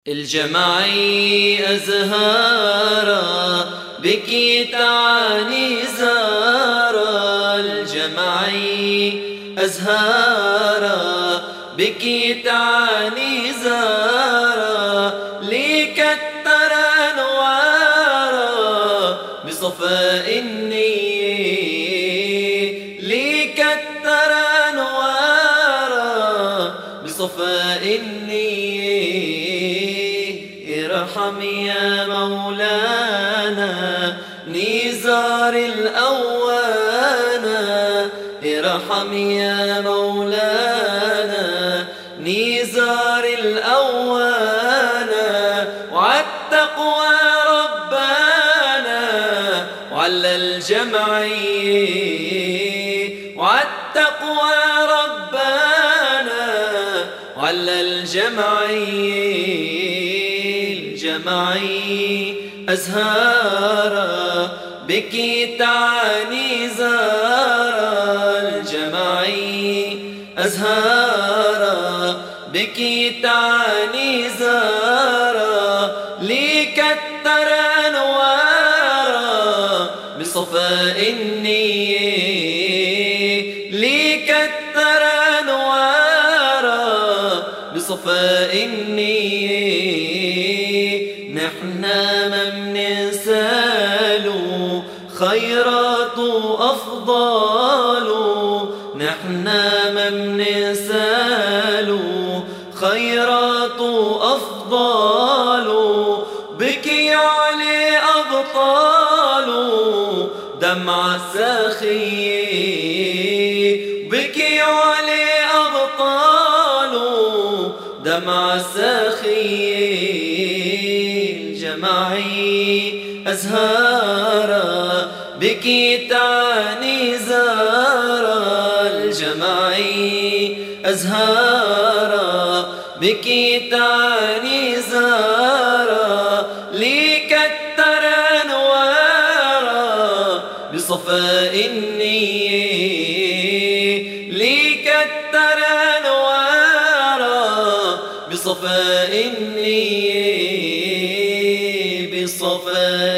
الجمعي أزهارا بك تعاني زارا. الجمعي أزهارا بك تعاني زارا. لكتر أنوارا بصفاء النية. لكتر أنوارا بصفاء النية. ارحم يا مولانا نزار الأوانا. ارحم يا مولانا نزار الأوانا. وعالتقوى ربانا وعلى الجمعي. وعالتقوى ربانا وعلى الجمعي. الجمعي أزهارا بك تعاني زارا. الجمعي أزهارا بك تعاني زارا. لكتر أنوارا بصفاء النية. لكتر أنوارا بصفاء النية. نحنا ما مننسالو خيرات وأفضال. نحنا ما مننسالو خيرات وأفضال. بكي علي أبطال دمعة ساخية. بكي علي أبطال دمعة ساخية. الجمعي أزهارا بك تعاني زارا. الجمعي أزهارا بك تعاني زارا. لكتر أنوارا بصفاء النية. لكتر أنوارا بصفاء النية. بصفاء